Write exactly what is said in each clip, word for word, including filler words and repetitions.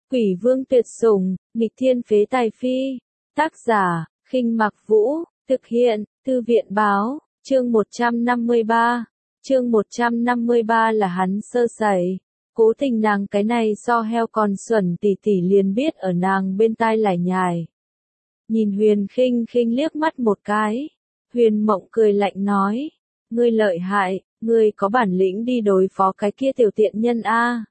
Quỷ vương tuyệt sủng, nghịch thiên phế tài phi. Tác giả, Khinh Mặc Vũ, thực hiện, Thư viện báo, chương một trăm năm mươi ba. Chương một trăm năm mươi ba là hắn sơ sẩy. Cố tình nàng cái này so heo còn xuẩn tỷ tỷ liền biết ở nàng bên tai lải nhải. Nhìn Huyền Khinh Khinh liếc mắt một cái. Huyền Mộng cười lạnh nói. Ngươi lợi hại, ngươi có bản lĩnh đi đối phó cái kia tiểu tiện nhân a.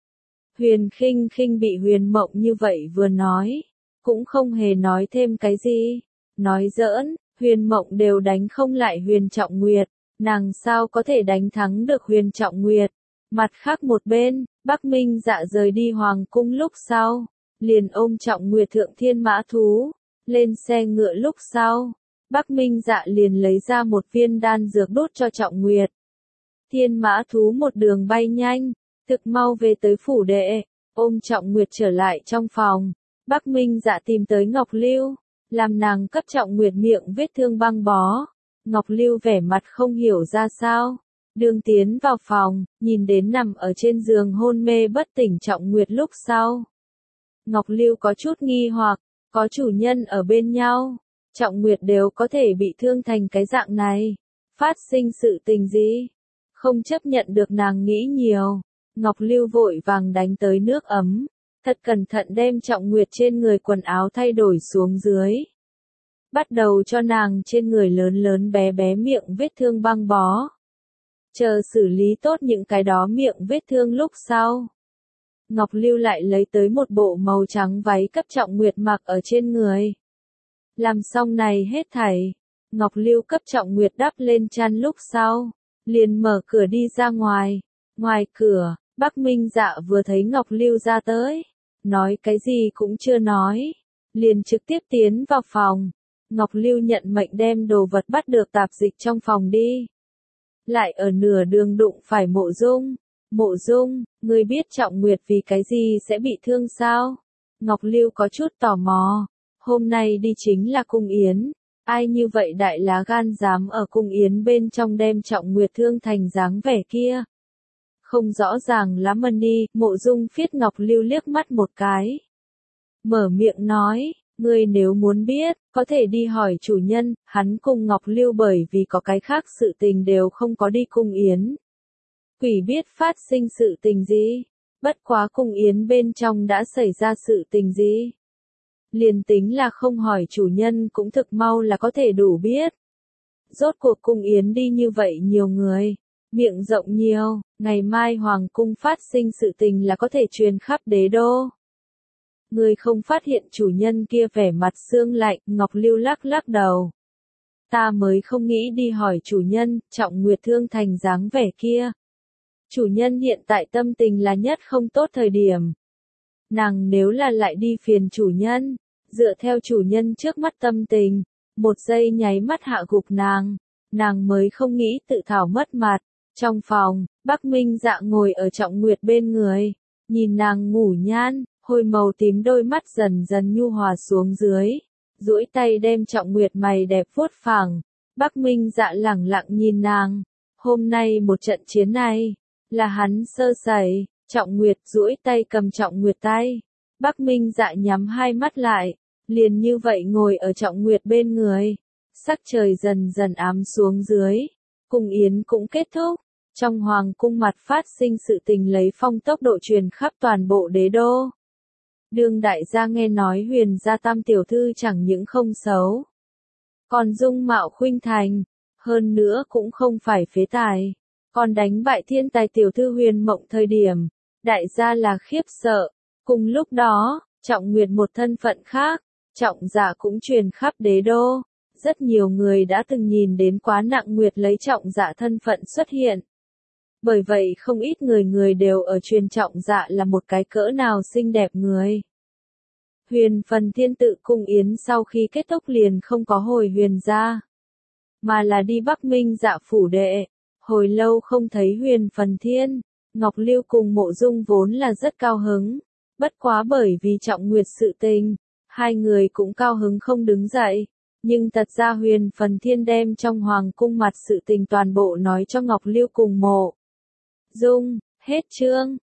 Huyền Khinh Khinh bị Huyền Mộng như vậy vừa nói, cũng không hề nói thêm cái gì. Nói giỡn, Huyền Mộng đều đánh không lại Huyền Trọng Nguyệt, nàng sao có thể đánh thắng được Huyền Trọng Nguyệt. Mặt khác một bên, Bắc Minh Dạ rời đi hoàng cung lúc sau, liền ôm Trọng Nguyệt thượng thiên mã thú, lên xe ngựa lúc sau, Bắc Minh Dạ liền lấy ra một viên đan dược đốt cho Trọng Nguyệt. Thiên mã thú một đường bay nhanh, thực mau về tới phủ đệ, ôm Trọng Nguyệt trở lại trong phòng. Bắc Minh Dạ tìm tới Ngọc Lưu, làm nàng cấp Trọng Nguyệt miệng vết thương băng bó. Ngọc Lưu vẻ mặt không hiểu ra sao, đường tiến vào phòng, nhìn đến nằm ở trên giường hôn mê bất tỉnh Trọng Nguyệt lúc sau. Ngọc Lưu có chút nghi hoặc, có chủ nhân ở bên nhau, Trọng Nguyệt đều có thể bị thương thành cái dạng này, phát sinh sự tình gì? Không chấp nhận được nàng nghĩ nhiều, Ngọc Lưu vội vàng đánh tới nước ấm, thật cẩn thận đem Trọng Nguyệt trên người quần áo thay đổi xuống dưới. Bắt đầu cho nàng trên người lớn lớn bé bé miệng vết thương băng bó. Chờ xử lý tốt những cái đó miệng vết thương lúc sau. Ngọc Lưu lại lấy tới một bộ màu trắng váy cấp Trọng Nguyệt mặc ở trên người. Làm xong này hết thảy, Ngọc Lưu cấp Trọng Nguyệt đắp lên chăn lúc sau, liền mở cửa đi ra ngoài. Ngoài cửa, Bắc Minh Dạ vừa thấy Ngọc Lưu ra tới, nói cái gì cũng chưa nói, liền trực tiếp tiến vào phòng. Ngọc Lưu nhận mệnh đem đồ vật bắt được tạp dịch trong phòng đi. Lại ở nửa đường đụng phải Mộ Dung. Mộ Dung, ngươi biết Trọng Nguyệt vì cái gì sẽ bị thương sao? Ngọc Lưu có chút tò mò. Hôm nay đi chính là cung yến. Ai như vậy đại lá gan dám ở cung yến bên trong đem Trọng Nguyệt thương thành dáng vẻ kia? Không rõ ràng lắm đi, Mộ Dung phiết Ngọc Lưu liếc mắt một cái. Mở miệng nói, ngươi nếu muốn biết, có thể đi hỏi chủ nhân, hắn cùng Ngọc Lưu bởi vì có cái khác sự tình đều không có đi cung yến. Quỷ biết phát sinh sự tình gì, bất quá cung yến bên trong đã xảy ra sự tình gì. Liền tính là không hỏi chủ nhân cũng thực mau là có thể đủ biết. Rốt cuộc cung yến đi như vậy nhiều người, miệng rộng nhiều, ngày mai hoàng cung phát sinh sự tình là có thể truyền khắp đế đô. Người không phát hiện chủ nhân kia vẻ mặt sương lạnh, Ngọc Lưu lắc lắc đầu. Ta mới không nghĩ đi hỏi chủ nhân, Trọng Nguyệt thương thành dáng vẻ kia. Chủ nhân hiện tại tâm tình là nhất không tốt thời điểm. Nàng nếu là lại đi phiền chủ nhân, dựa theo chủ nhân trước mắt tâm tình, một giây nháy mắt hạ gục nàng, nàng mới không nghĩ tự thảo mất mặt. Trong phòng, Bắc Minh Dạ ngồi ở Trọng Nguyệt bên người, nhìn nàng ngủ nhan, hồi màu tím đôi mắt dần dần nhu hòa xuống dưới, duỗi tay đem Trọng Nguyệt mày đẹp vuốt phẳng. Bắc Minh Dạ lẳng lặng nhìn nàng, hôm nay một trận chiến này, là hắn sơ sẩy. Trọng Nguyệt duỗi tay cầm Trọng Nguyệt tay, Bắc Minh Dạ nhắm hai mắt lại, liền như vậy ngồi ở Trọng Nguyệt bên người. Sắc trời dần dần ám xuống dưới, cung yến cũng kết thúc, trong hoàng cung mặt phát sinh sự tình lấy phong tốc độ truyền khắp toàn bộ đế đô. Đương đại gia nghe nói Huyền gia tam tiểu thư chẳng những không xấu, còn dung mạo khuynh thành, hơn nữa cũng không phải phế tài, còn đánh bại thiên tài tiểu thư Huyền Mộng thời điểm, đại gia là khiếp sợ. Cùng lúc đó, Trọng Nguyệt một thân phận khác, Trọng Dạ cũng truyền khắp đế đô, rất nhiều người đã từng nhìn đến Quá Nặng Nguyệt lấy Trọng Dạ thân phận xuất hiện. Bởi vậy không ít người người đều ở truyền Trọng Dạ là một cái cỡ nào xinh đẹp người. Huyền Phần Thiên tự cung yến sau khi kết thúc liền không có hồi Huyền gia, mà là đi Bắc Minh Dạ phủ đệ. Hồi lâu không thấy Huyền Phần Thiên, Ngọc Lưu cùng Mộ Dung vốn là rất cao hứng, bất quá bởi vì Trọng Nguyệt sự tình, hai người cũng cao hứng không đứng dậy. Nhưng thật ra Huyền Phần Thiên đem trong hoàng cung mặt sự tình toàn bộ nói cho Ngọc Lưu cùng Mộ Dung. Hết chương.